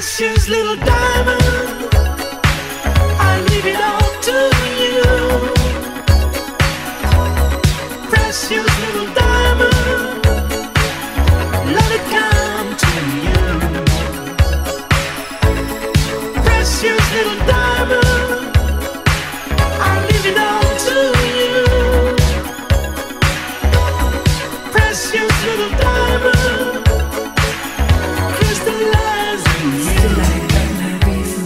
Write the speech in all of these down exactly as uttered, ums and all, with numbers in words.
precious little diamond, I leave it all to you. Precious little diamond, let it come to you. Precious little diamond, I leave it all to you. Precious little diamond, crystallize in you.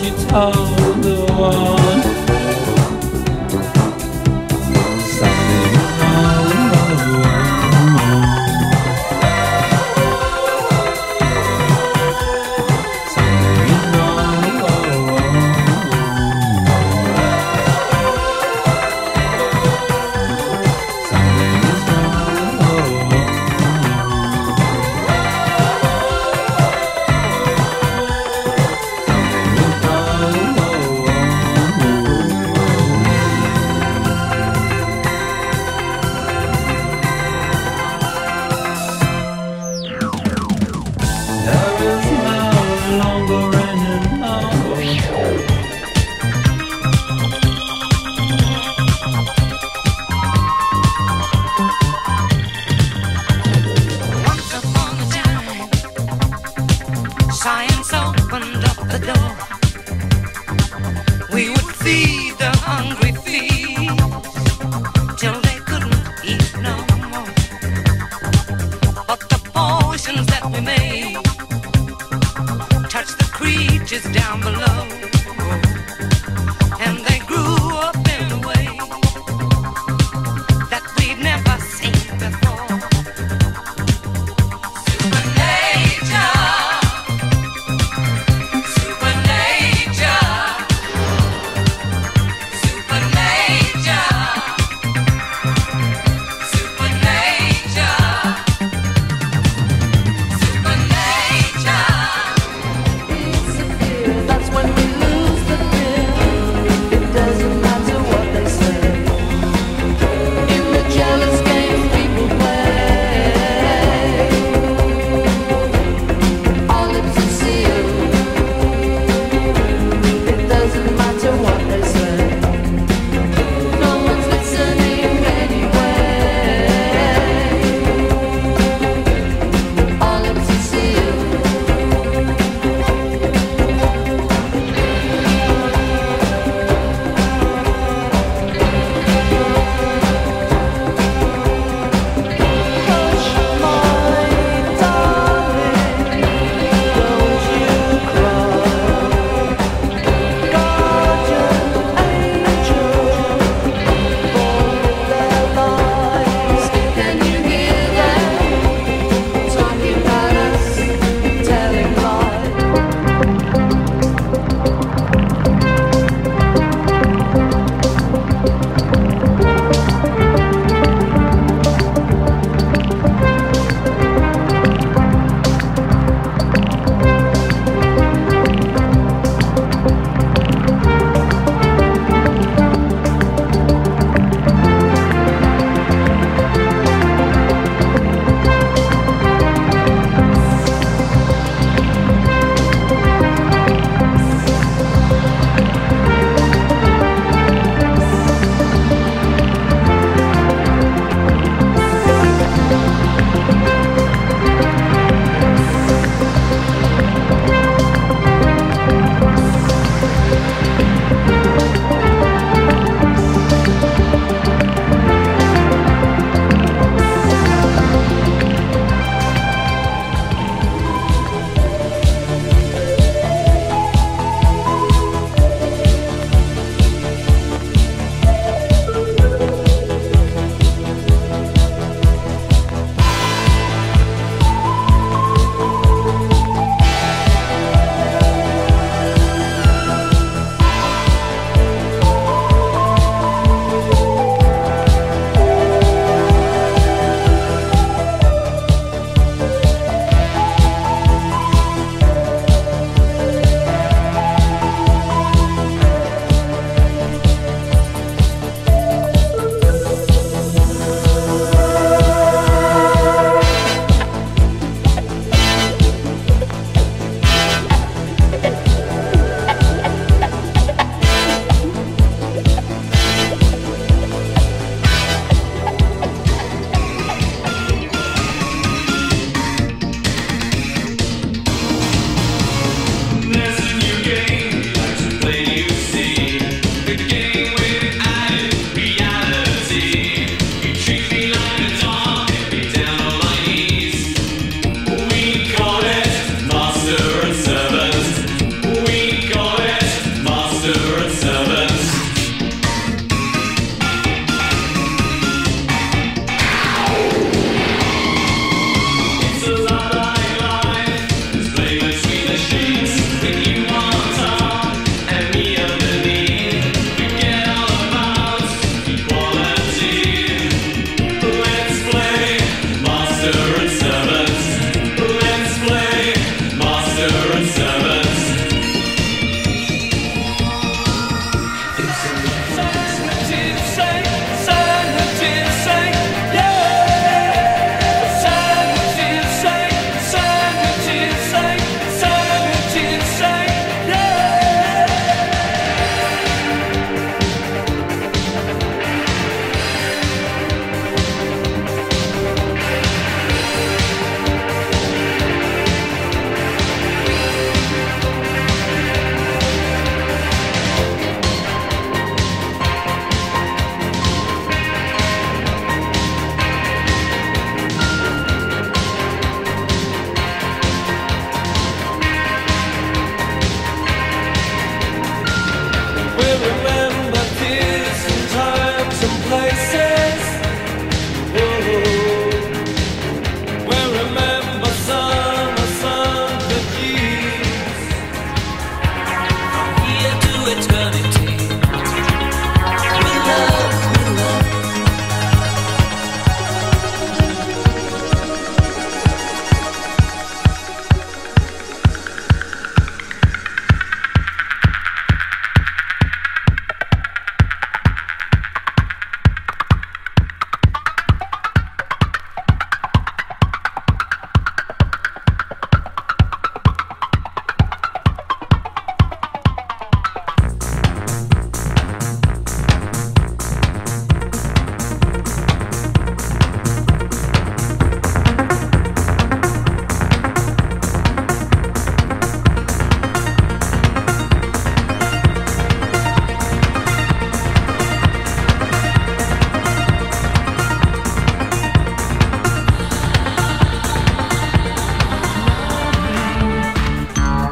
she told the world. Something science opened up the door. We would feed the hungry fiends till they couldn't eat no more. But the potions that we made touched the creatures down below, and they grew up in a way that we'd never seen before. when we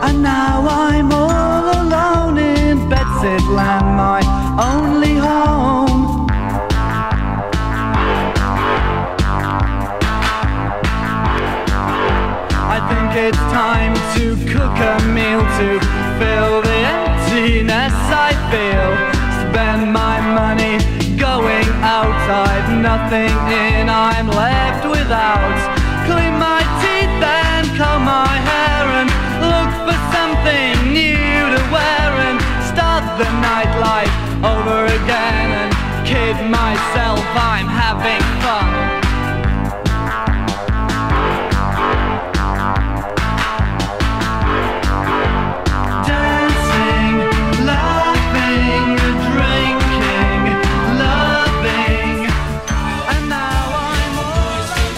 And now I'm all alone in Bedsidland, my only home. I think it's time to cook a meal to fill the emptiness I feel. Spend my money going out, I've nothing in, I'm left without. Clean my teeth and comb my hair and look for something new to wear and start the nightlife over again and kid myself I'm having fun. Dancing, laughing, drinking, loving, and now I'm all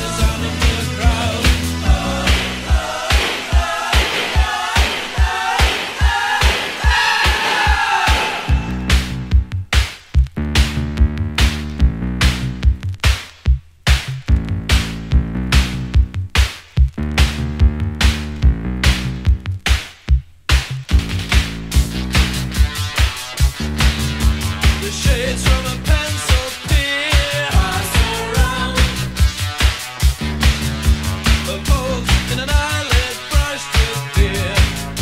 The shades from a pencil pier pass around. A pose in an eyelid brushed with beer.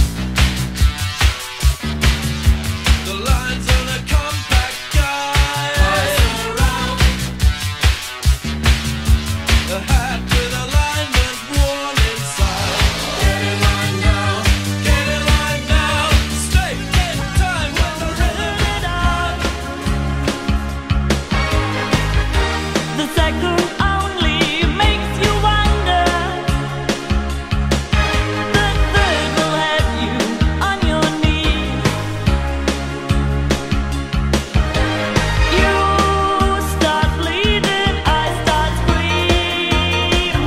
The lines on a compact guide pass around. A hat with alignment worn inside. Get in line now, get in line now. Stay in time with the rhythm it out. The second only makes you wonder. The third will have you on your knees. You start bleeding, I start screaming.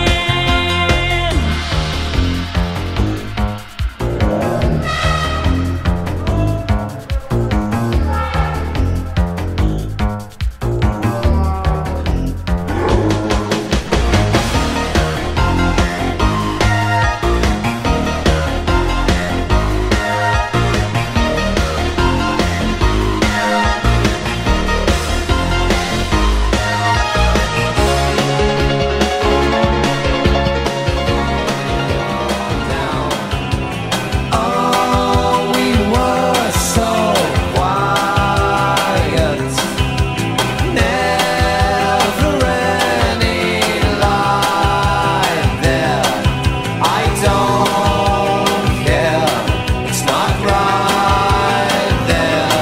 Oh, we were so quiet, never any light there. I don't care, it's not right there.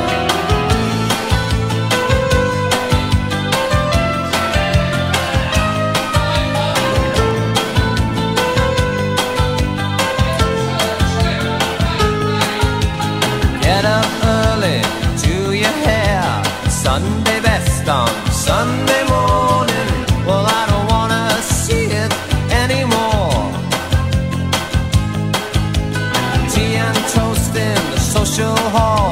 Get up early, do your hair, Sunday best on Sunday morning. Well, I don't wanna see it anymore. Tea and toast in the social hall.